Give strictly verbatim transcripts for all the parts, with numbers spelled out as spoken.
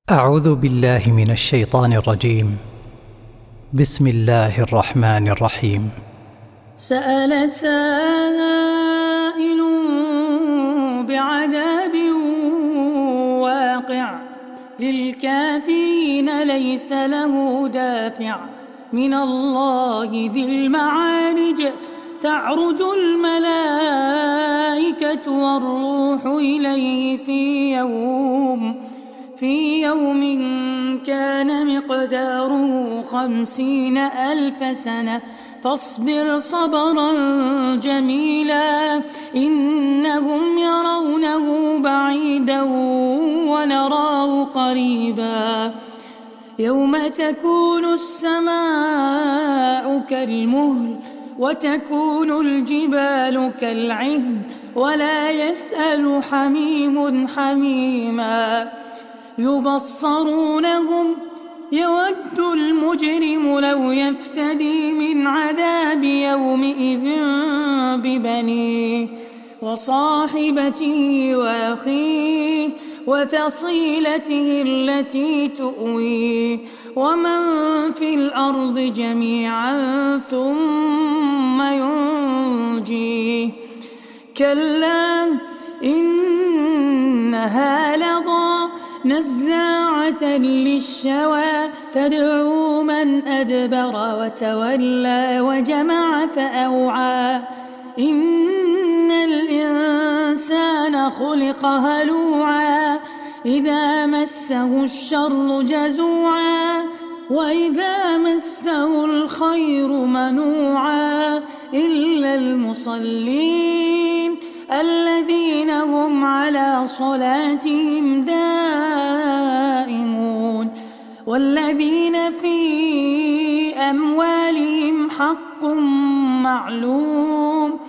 أعوذ بالله من الشيطان الرجيم. بسم الله الرحمن الرحيم. سأل سائل بعذاب واقع للكافرين ليس له دافع من الله ذي المعارج تعرج الملائكة والروح إليه في يوم في يوم كان مقداره خمسين ألف سنة فاصبر صبرا جميلا إنهم يرونه بعيدا ونراه قريبا يوم تكون السماء كالمهل وتكون الجبال كالعهن ولا يسأل حميم حميما يبصرونهم يود المجرم لو يفتدي من عذاب يومئذ ببنيه وصاحبته وأخيه وفصيلته التي تؤويه ومن في الأرض جميعا ثم ينجيه كلا إنها لظى نزاعة للشوى تدعو من أدبر وتولى وجمع فأوعى إن الإنسان خلق هلوعا إذا مسه الشر جزوعا وإذا مسه الخير منوعا إلا المصلين الذين هم على صلاتهم دائمون والذين في أموالهم حق معلوم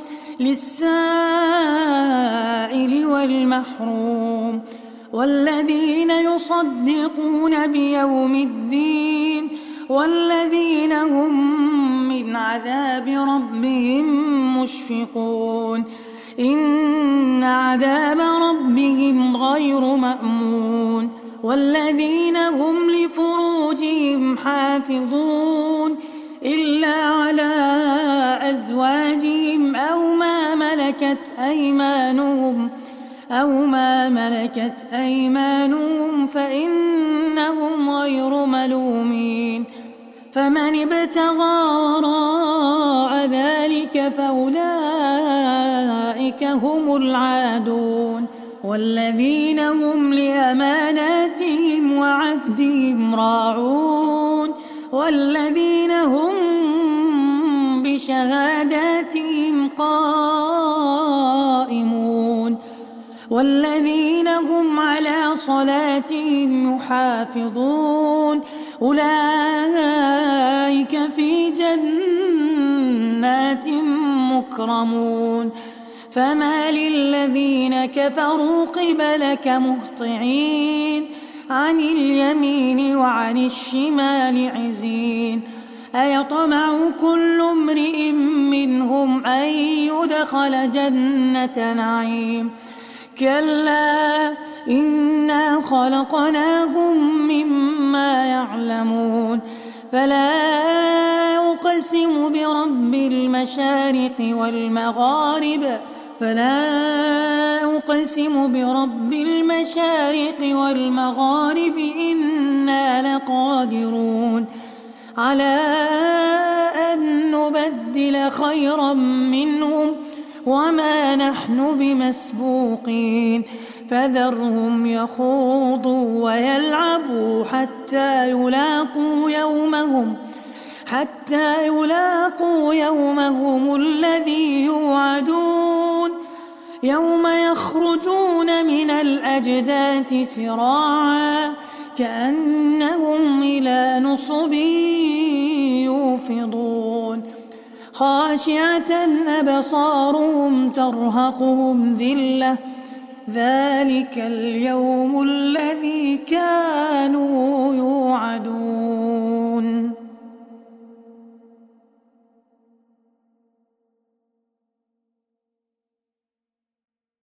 للسائل والمحروم والذين يصدقون بيوم الدين والذين هم من عذاب ربهم مشفقون إن عذاب ربهم غير مأمون والذين هم لفروجهم حافظون إلا على أزواجهم أو ما ملكت أيمانهم أو ما ملكت أيمانهم فإنهم غير ملومين فمن ابتغى وراء ذلك فأولئك هم العادون والذين هم لأماناتهم وعهدهم راعون والذين هم بشهاداتهم قائمون والذين هم على صلاتهم يحافظون أولئك في جنات مكرمون فما للذين كفروا قبلك مهطعين عن اليمين وعن الشمال عزين أيطمع كل امرئ منهم أن يدخل جنة نعيم كلا إنا خلقناهم مما يعلمون فلا أقسم برب المشارق والمغارب فلا أقسم برب المشارق والمغارب إنا لقادرون على أن نبدل خيرا منهم وما نحن بمسبوقين فذرهم يخوضوا ويلعبوا حتى يلاقوا يومهم حتى يلاقوا يومهم الذي يوعدون يوم يخرجون من الأجداث سراعا كأنهم إلى نصب يوفضون خاشعة أبصارهم ترهقهم ذلة ذلك اليوم الذي كانوا يوعدون.